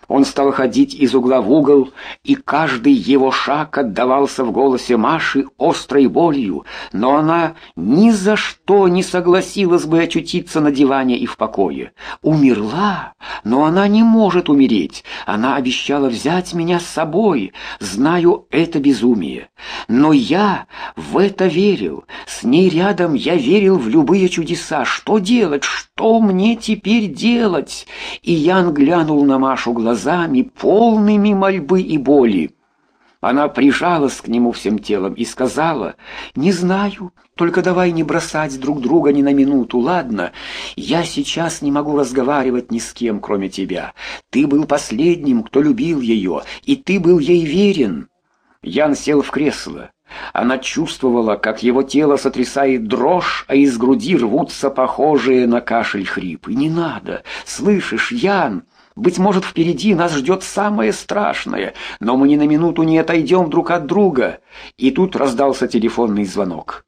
Он стал ходить из угла в угол, и каждый его шаг отдавался в голосе Маши острой болью, но она ни за что не согласилась бы очутиться на диване и в покое. Умерла, но она не может умереть. Она обещала взять меня с собой. Знаю, это безумие. Но я в это верил. С ней рядом я верил в любые чудеса. Что делать? Что мне теперь делать? И Ян глянул на Машу глазами, полными мольбы и боли. Она прижалась к нему всем телом и сказала: «Не знаю, только давай не бросать друг друга ни на минуту, ладно? Я сейчас не могу разговаривать ни с кем, кроме тебя. Ты был последним, кто любил ее, и ты был ей верен». Ян сел в кресло. Она чувствовала, как его тело сотрясает дрожь, а из груди рвутся похожие на кашель хрипы. «Не надо! Слышишь, Ян? Быть может, впереди нас ждет самое страшное, но мы ни на минуту не отойдем друг от друга». И тут раздался телефонный звонок.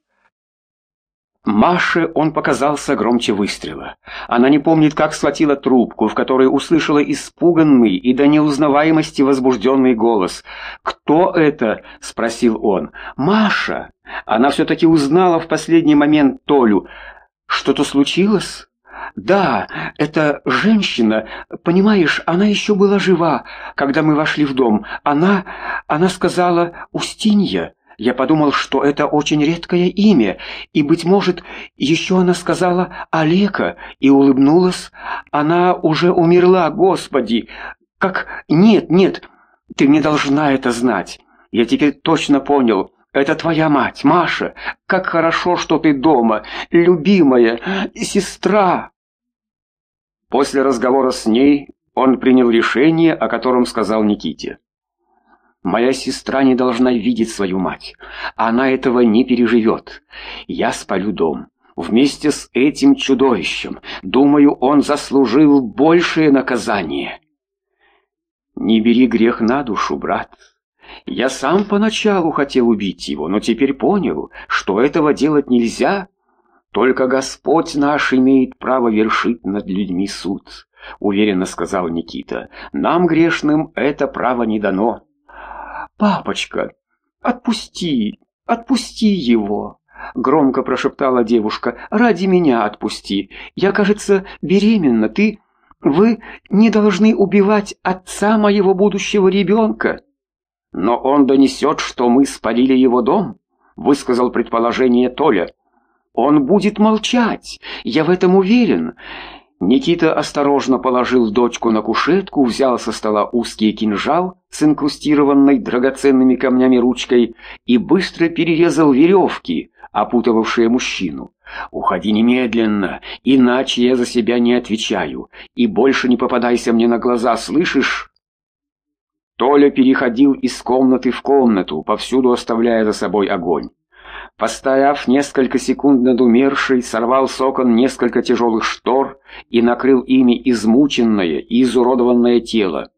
Маше он показался громче выстрела. Она не помнит, как схватила трубку, в которой услышала испуганный и до неузнаваемости возбужденный голос. «Кто это?» — спросил он. «Маша!» Она все-таки узнала в последний момент Толю. «Что-то случилось?» «Да, это женщина, понимаешь, она еще была жива, когда мы вошли в дом. Она сказала «Устинья». Я подумал, что это очень редкое имя, и, быть может, еще она сказала «Олега» и улыбнулась. Она уже умерла, Господи! Как... Нет, ты не должна это знать. Я теперь точно понял. Это твоя мать, Маша. Как хорошо, что ты дома, любимая, сестра. После разговора с ней он принял решение, о котором сказал Никите. «Моя сестра не должна видеть свою мать. Она этого не переживет. Я спалю дом. Вместе с этим чудовищем. Думаю, он заслужил большее наказание». «Не бери грех на душу, брат. Я сам поначалу хотел убить его, но теперь понял, что этого делать нельзя. Только Господь наш имеет право вершить над людьми суд», — уверенно сказал Никита. «Нам, грешным, это право не дано». «Папочка, отпусти его!» — громко прошептала девушка. «Ради меня отпусти. Я, кажется, беременна. Вы не должны убивать отца моего будущего ребенка». «Но он донесет, что мы спалили его дом», — высказал предположение Толя. «Он будет молчать. Я в этом уверен». Никита осторожно положил дочку на кушетку, взял со стола узкий кинжал с инкрустированной драгоценными камнями ручкой и быстро перерезал веревки, опутывавшие мужчину. «Уходи немедленно, иначе я за себя не отвечаю, и больше не попадайся мне на глаза, слышишь?» Толя переходил из комнаты в комнату, повсюду оставляя за собой огонь. Постояв несколько секунд над умершей, сорвал с окон несколько тяжелых штор и накрыл ими измученное и изуродованное тело.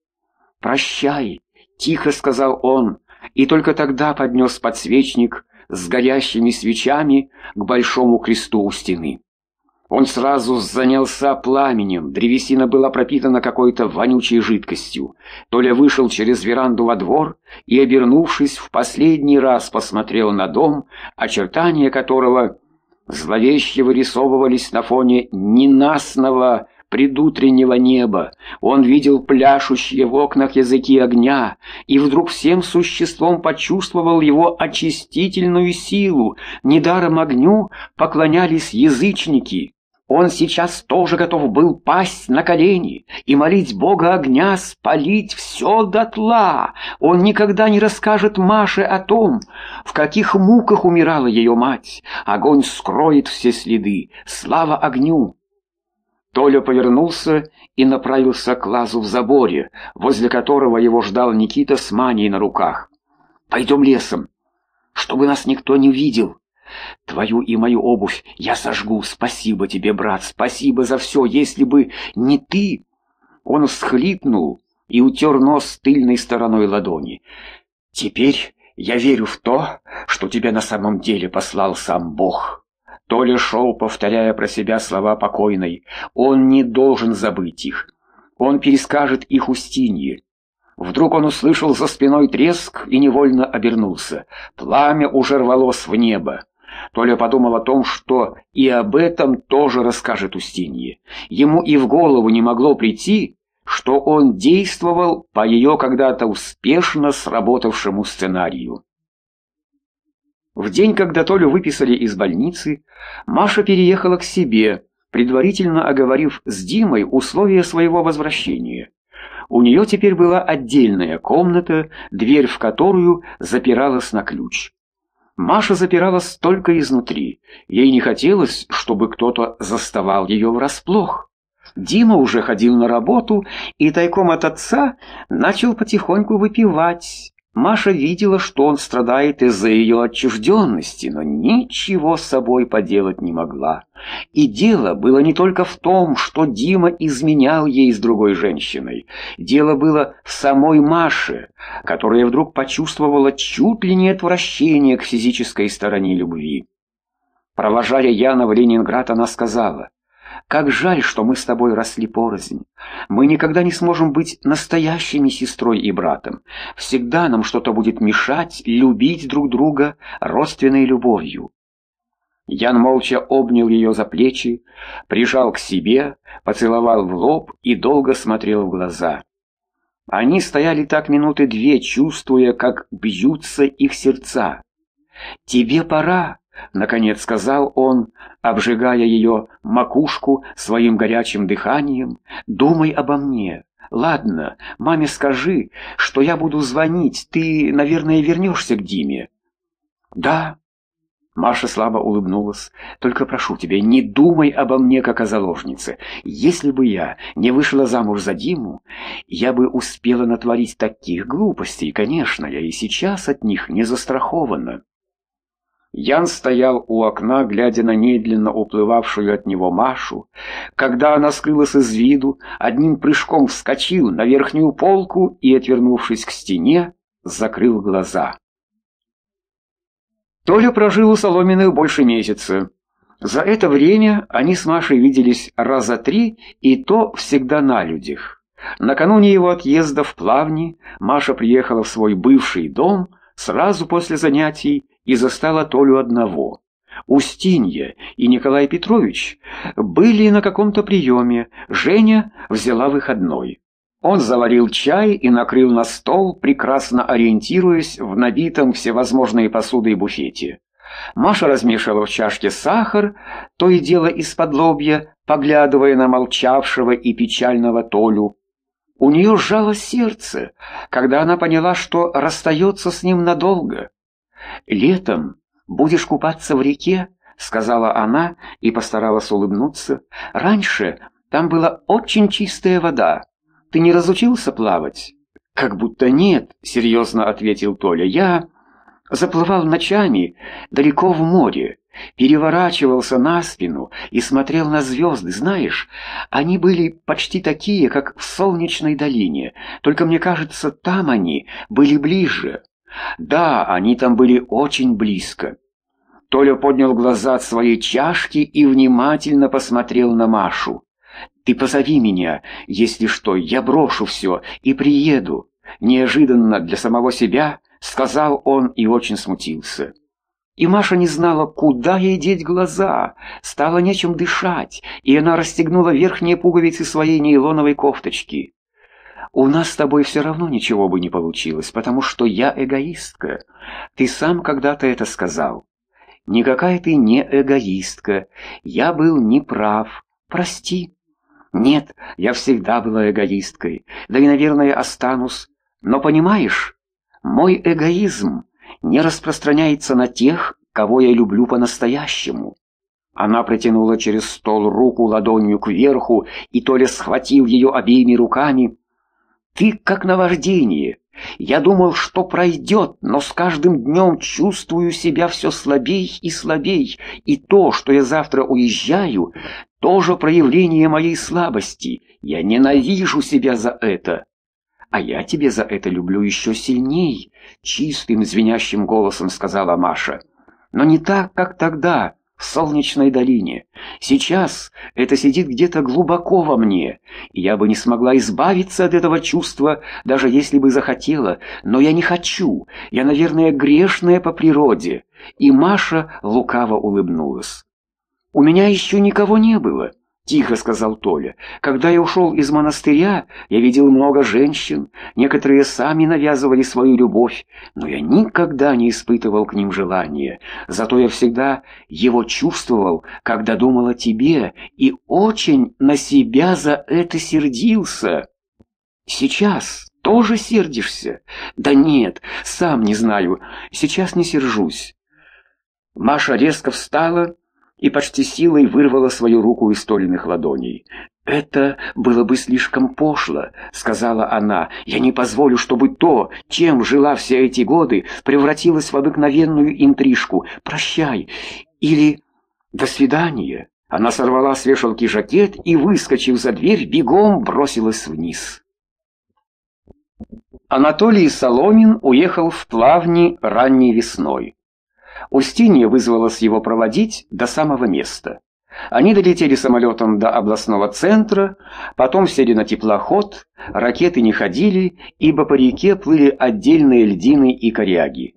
«Прощай», — тихо сказал он, и только тогда поднес подсвечник с горящими свечами к большому кресту у стены. Он сразу занялся пламенем, древесина была пропитана какой-то вонючей жидкостью. Толя вышел через веранду во двор и, обернувшись, в последний раз посмотрел на дом, очертания которого зловеще вырисовывались на фоне ненастного предутреннего неба. Он видел пляшущие в окнах языки огня и вдруг всем существом почувствовал его очистительную силу. Недаром огню поклонялись язычники. Он сейчас тоже готов был пасть на колени и молить Бога огня спалить все дотла. Он никогда не расскажет Маше о том, в каких муках умирала ее мать. Огонь скроет все следы. Слава огню! Толя повернулся и направился к лазу в заборе, возле которого его ждал Никита с Маней на руках. «Пойдем лесом, чтобы нас никто не видел. Твою и мою обувь я сожгу. Спасибо тебе, брат, спасибо за все. Если бы не ты...» Он всхлипнул и утер нос тыльной стороной ладони. «Теперь я верю в то, что тебя на самом деле послал сам Бог». Толя шел, повторяя про себя слова покойной. Он не должен забыть их. Он перескажет их Устинье. Вдруг он услышал за спиной треск и невольно обернулся. Пламя уже рвалось в небо. Толя подумал о том, что и об этом тоже расскажет Устинье. Ему и в голову не могло прийти, что он действовал по ее когда-то успешно сработавшему сценарию. В день, когда Толю выписали из больницы, Маша переехала к себе, предварительно оговорив с Димой условия своего возвращения. У нее теперь была отдельная комната, дверь в которую запиралась на ключ. Маша запиралась только изнутри. Ей не хотелось, чтобы кто-то заставал ее врасплох. Дима уже ходил на работу и тайком от отца начал потихоньку выпивать. Маша видела, что он страдает из-за ее отчужденности, но ничего с собой поделать не могла. И дело было не только в том, что Дима изменял ей с другой женщиной. Дело было в самой Маше, которая вдруг почувствовала чуть ли не отвращение к физической стороне любви. Провожая Яна в Ленинград, она сказала: «Как жаль, что мы с тобой росли порознь. Мы никогда не сможем быть настоящими сестрой и братом. Всегда нам что-то будет мешать любить друг друга родственной любовью». Ян молча обнял ее за плечи, прижал к себе, поцеловал в лоб и долго смотрел в глаза. Они стояли так минуты две, чувствуя, как бьются их сердца. «Тебе пора», — наконец сказал он, обжигая ее макушку своим горячим дыханием. «Думай обо мне. Ладно, маме скажи, что я буду звонить. Ты, наверное, вернешься к Диме». «Да». Маша слабо улыбнулась. «Только прошу тебя, не думай обо мне как о заложнице. Если бы я не вышла замуж за Диму, я бы успела натворить таких глупостей. Конечно, я и сейчас от них не застрахована». Ян стоял у окна, глядя на медленно уплывавшую от него Машу. Когда она скрылась из виду, одним прыжком вскочил на верхнюю полку и, отвернувшись к стене, закрыл глаза. Толя прожил у Соломиных больше месяца. За это время они с Машей виделись раза 3, и то всегда на людях. Накануне его отъезда в Плавни Маша приехала в свой бывший дом сразу после занятий и застала Толю одного. Устинья и Николай Петрович были на каком-то приеме, Женя взяла выходной. Он заварил чай и накрыл на стол, прекрасно ориентируясь в набитом всевозможной посудой буфете. Маша размешивала в чашке сахар, то и дело исподлобья, поглядывая на молчавшего и печального Толю. У нее сжалось сердце, когда она поняла, что расстается с ним надолго. «Летом будешь купаться в реке», — сказала она и постаралась улыбнуться. «Раньше там была очень чистая вода. Ты не разучился плавать?» «Как будто нет», — серьезно ответил Толя. «Я заплывал ночами далеко в море, переворачивался на спину и смотрел на звезды. Знаешь, они были почти такие, как в Солнечной долине, только мне кажется, там они были ближе». «Да, они там были очень близко». Толя поднял глаза от своей чашки и внимательно посмотрел на Машу. «Ты позови меня, если что, я брошу все и приеду», — неожиданно для самого себя сказал он и очень смутился. И Маша не знала, куда ей деть глаза, стало нечем дышать, и она расстегнула верхние пуговицы своей нейлоновой кофточки. «У нас с тобой все равно ничего бы не получилось, потому что я эгоистка. Ты сам когда-то это сказал». «Никакая ты не эгоистка. Я был неправ. Прости». «Нет, я всегда была эгоисткой, да и, наверное, останусь. Но понимаешь, мой эгоизм не распространяется на тех, кого я люблю по-настоящему». Она протянула через стол руку ладонью кверху, и Толя схватил ее обеими руками. «Ты как наваждение. Я думал, что пройдет, но с каждым днем чувствую себя все слабей и слабей, и то, что я завтра уезжаю, тоже проявление моей слабости. Я ненавижу себя за это». «А я тебя за это люблю еще сильней», — чистым звенящим голосом сказала Маша. «Но не так, как тогда, в солнечной долине. Сейчас это сидит где-то глубоко во мне, и я бы не смогла избавиться от этого чувства, даже если бы захотела, но я не хочу, я, наверное, грешная по природе». И Маша лукаво улыбнулась. «У меня еще никого не было», — тихо сказал Толя. «Когда я ушел из монастыря, я видел много женщин, некоторые сами навязывали свою любовь, но я никогда не испытывал к ним желания. Зато я всегда его чувствовал, когда думал о тебе, и очень на себя за это сердился». «Сейчас тоже сердишься?» «Да нет, сам не знаю, сейчас не сержусь». Маша резко встала и почти силой вырвала свою руку из Толиных ладоней. «Это было бы слишком пошло», — сказала она. «Я не позволю, чтобы то, чем жила все эти годы, превратилось в обыкновенную интрижку. Прощай» или «до свидания». Она сорвала с вешалки жакет и, выскочив за дверь, бегом бросилась вниз. Анатолий Соломин уехал в Плавни ранней весной. Устинья вызвалась его проводить до самого места. Они долетели самолетом до областного центра, потом сели на теплоход, ракеты не ходили, ибо по реке плыли отдельные льдины и коряги.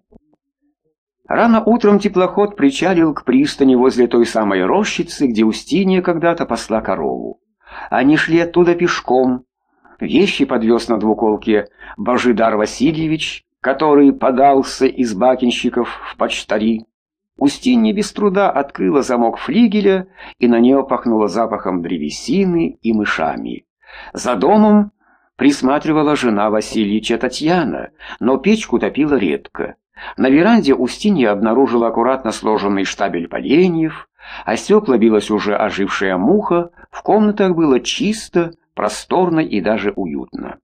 Рано утром теплоход причалил к пристани возле той самой рощицы, где Устинья когда-то пасла корову. Они шли оттуда пешком. Вещи подвез на двуколке Божидар Васильевич, который подался из бакинщиков в почтари. Устинья без труда открыла замок флигеля, и на нее пахнуло запахом древесины и мышами. За домом присматривала жена Васильича Татьяна, но печку топила редко. На веранде Устинья обнаружила аккуратно сложенный штабель поленьев, а стекла билась уже ожившая муха, в комнатах было чисто, просторно и даже уютно.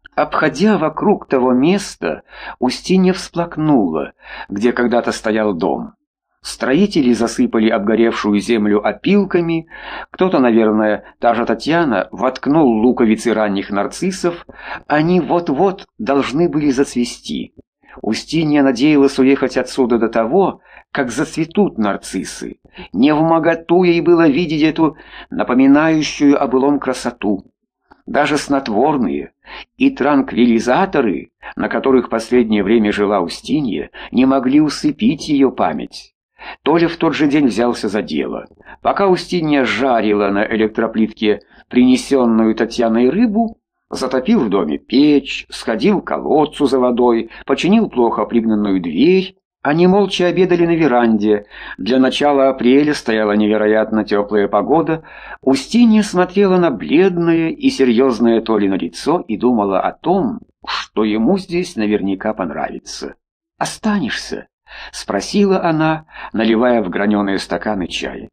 Обходя вокруг того места, Устинья всплакнула, где когда-то стоял дом. Строители засыпали обгоревшую землю опилками, кто-то, наверное, та же Татьяна, воткнул луковицы ранних нарциссов, они вот-вот должны были зацвести. Устинья надеялась уехать отсюда до того, как зацветут нарциссы. Невмоготу ей было видеть эту напоминающую о былом красоту. Даже снотворные и транквилизаторы, на которых последнее время жила Устинья, не могли усыпить ее память. Толя в тот же день взялся за дело. Пока Устинья жарила на электроплитке принесенную Татьяной рыбу, затопил в доме печь, сходил к колодцу за водой, починил плохо пригнанную дверь. Они молча обедали на веранде. Для начала апреля стояла невероятно теплая погода. Устинья смотрела на бледное и серьезное Толино лицо и думала о том, что ему здесь наверняка понравится. «Останешься?» — спросила она, наливая в граненые стаканы чая.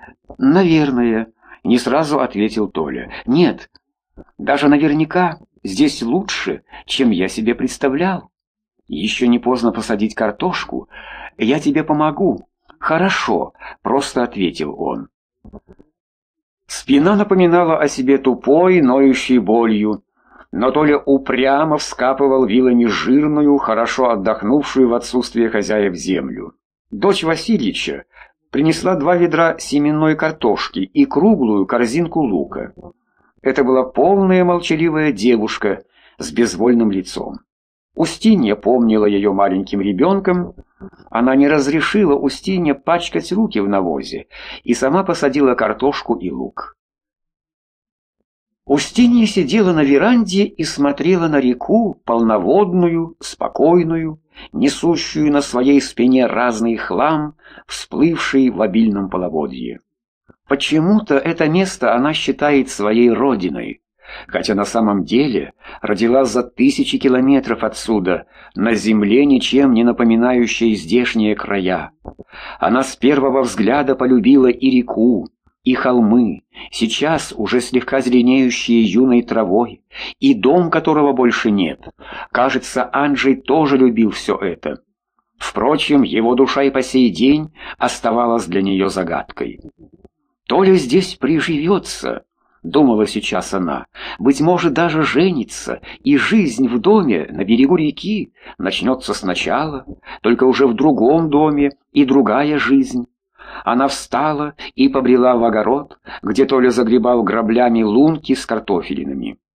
«Наверное», — не сразу ответил Толя. «Нет, даже наверняка здесь лучше, чем я себе представлял. Еще не поздно посадить картошку. Я тебе помогу». «Хорошо», — просто ответил он. Спина напоминала о себе тупой, ноющей болью, но Толя упрямо вскапывал вилами жирную, хорошо отдохнувшую в отсутствие хозяев землю. Дочь Васильича принесла 2 ведра семенной картошки и круглую корзинку лука. Это была полная молчаливая девушка с безвольным лицом. Устинья помнила ее маленьким ребенком. Она не разрешила Устинье пачкать руки в навозе и сама посадила картошку и лук. Устинья сидела на веранде и смотрела на реку, полноводную, спокойную, несущую на своей спине разный хлам, всплывший в обильном половодье. Почему-то это место она считает своей родиной, хотя на самом деле родилась за 1000 километров отсюда, на земле, ничем не напоминающей здешние края. Она с первого взгляда полюбила и реку, и холмы, сейчас уже слегка зеленеющие юной травой, и дом, которого больше нет. Кажется, Анджей тоже любил все это. Впрочем, его душа и по сей день оставалась для нее загадкой. «Толя здесь приживется», — думала сейчас она, — «быть может, даже женится, и жизнь в доме на берегу реки начнется сначала, только уже в другом доме и другая жизнь». Она встала и побрела в огород, где Толя загребал граблями лунки с картофелинами.